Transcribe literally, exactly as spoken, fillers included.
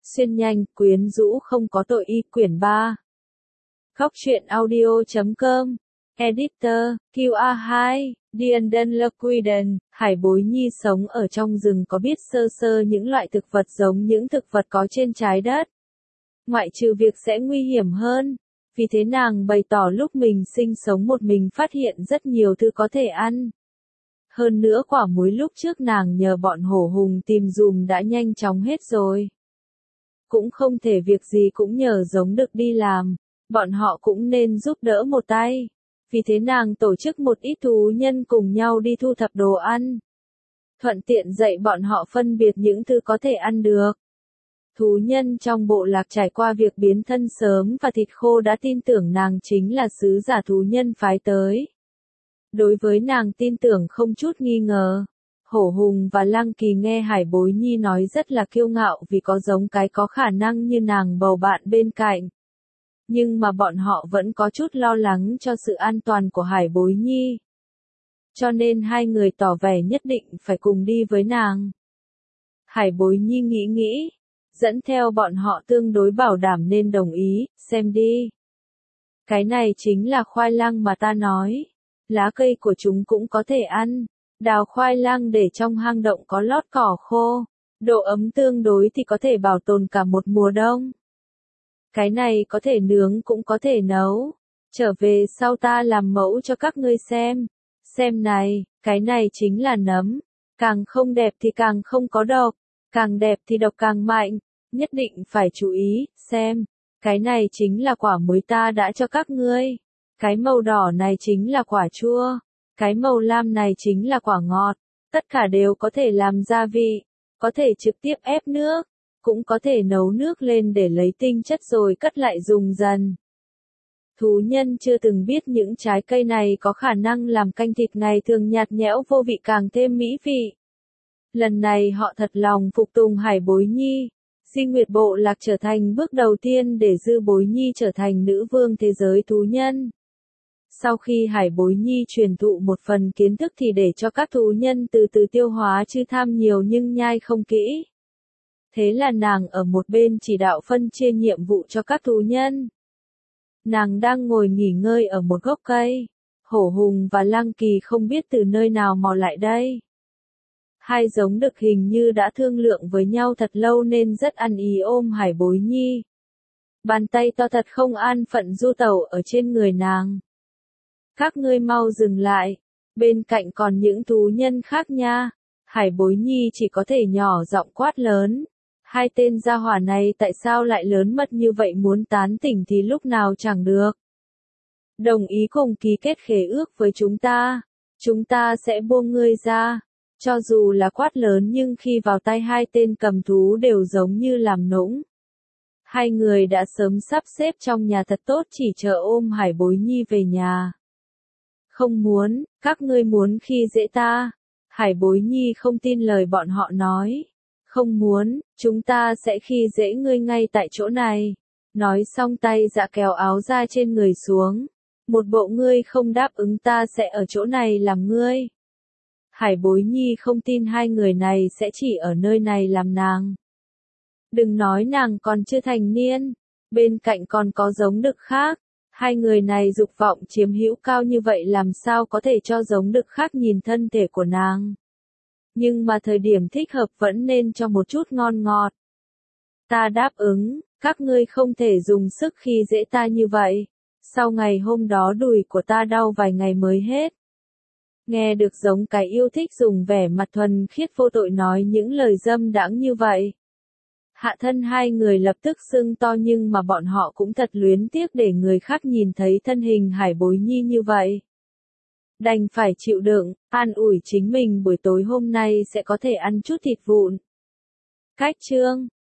Xuyên nhanh, quyến rũ không có tội y quyển ba. Góc truyện audio chấm com. Editor, Q A hai, Dienden Lequiden, Hải Bối Nhi sống ở trong rừng có biết sơ sơ những loại thực vật giống những thực vật có trên trái đất. Ngoại trừ việc sẽ nguy hiểm hơn. Vì thế nàng bày tỏ lúc mình sinh sống một mình phát hiện rất nhiều thứ có thể ăn. Hơn nữa quả muối lúc trước nàng nhờ bọn hổ hùng tìm dùm đã nhanh chóng hết rồi. Cũng không thể việc gì cũng nhờ giống được đi làm, bọn họ cũng nên giúp đỡ một tay. Vì thế nàng tổ chức một ít thú nhân cùng nhau đi thu thập đồ ăn. Thuận tiện dạy bọn họ phân biệt những thứ có thể ăn được. Thú nhân trong bộ lạc trải qua việc biến thân sớm và thịt khô đã tin tưởng nàng chính là sứ giả thú nhân phái tới. Đối với nàng tin tưởng không chút nghi ngờ. Hổ Hùng và Lăng Kỳ nghe Hải Bối Nhi nói rất là kiêu ngạo vì có giống cái có khả năng như nàng bầu bạn bên cạnh. Nhưng mà bọn họ vẫn có chút lo lắng cho sự an toàn của Hải Bối Nhi. Cho nên hai người tỏ vẻ nhất định phải cùng đi với nàng. Hải Bối Nhi nghĩ nghĩ, dẫn theo bọn họ tương đối bảo đảm nên đồng ý, xem đi. Cái này chính là khoai lang mà ta nói. Lá cây của chúng cũng có thể ăn. Đào khoai lang để trong hang động có lót cỏ khô. Độ ấm tương đối thì có thể bảo tồn cả một mùa đông. Cái này có thể nướng cũng có thể nấu. Trở về sau ta làm mẫu cho các ngươi xem. Xem này, cái này chính là nấm. Càng không đẹp thì càng không có độc. Càng đẹp thì độc càng mạnh. Nhất định phải chú ý, xem. Cái này chính là quả muối ta đã cho các ngươi. Cái màu đỏ này chính là quả chua. Cái màu lam này chính là quả ngọt. Tất cả đều có thể làm gia vị. Có thể trực tiếp ép nước. Cũng có thể nấu nước lên để lấy tinh chất rồi cất lại dùng dần. Thú nhân chưa từng biết những trái cây này có khả năng làm canh thịt ngày thường nhạt nhẽo vô vị càng thêm mỹ vị. Lần này họ thật lòng phục tùng Hải Bối Nhi. Di Nguyệt Bộ Lạc trở thành bước đầu tiên để Dư Bối Nhi trở thành nữ vương thế giới thú nhân. Sau khi Hải Bối Nhi truyền thụ một phần kiến thức thì để cho các thú nhân từ từ tiêu hóa chứ tham nhiều nhưng nhai không kỹ. Thế là nàng ở một bên chỉ đạo phân chia nhiệm vụ cho các thú nhân. Nàng đang ngồi nghỉ ngơi ở một gốc cây. Hổ Hùng và Lăng Kỳ không biết từ nơi nào mò lại đây. Hai giống đực hình như đã thương lượng với nhau thật lâu nên rất ăn ý ôm Hải Bối Nhi. Bàn tay to thật không an phận du tẩu ở trên người nàng. Các ngươi mau dừng lại, bên cạnh còn những thú nhân khác nha. Hải Bối Nhi chỉ có thể nhỏ giọng quát lớn. Hai tên gia hỏa này tại sao lại lớn mật như vậy muốn tán tỉnh thì lúc nào chẳng được. Đồng ý cùng ký kết khế ước với chúng ta. Chúng ta sẽ buông ngươi ra. Cho dù là quát lớn nhưng khi vào tay hai tên cầm thú đều giống như làm nũng. Hai người đã sớm sắp xếp trong nhà thật tốt chỉ chờ ôm Hải Bối Nhi về nhà. Không muốn, các ngươi muốn khi dễ ta. Hải Bối Nhi không tin lời bọn họ nói. Không muốn, chúng ta sẽ khi dễ ngươi ngay tại chỗ này. Nói xong tay dạ kéo áo ra trên người xuống. Một bộ ngươi không đáp ứng ta sẽ ở chỗ này làm ngươi. Hải Bối Nhi không tin hai người này sẽ chỉ ở nơi này làm nàng. Đừng nói nàng còn chưa thành niên. Bên cạnh còn có giống đực khác. Hai người này dục vọng chiếm hữu cao như vậy làm sao có thể cho giống đực khác nhìn thân thể của nàng. Nhưng mà thời điểm thích hợp vẫn nên cho một chút ngon ngọt. Ta đáp ứng, các ngươi không thể dùng sức khi dễ ta như vậy. Sau ngày hôm đó đùi của ta đau vài ngày mới hết. Nghe được giống cái yêu thích dùng vẻ mặt thuần khiết vô tội nói những lời dâm đãng như vậy. Hạ thân hai người lập tức sưng to nhưng mà bọn họ cũng thật luyến tiếc để người khác nhìn thấy thân hình Hải Bối Nhi như vậy. Đành phải chịu đựng, an ủi chính mình buổi tối hôm nay sẽ có thể ăn chút thịt vụn. Cách chương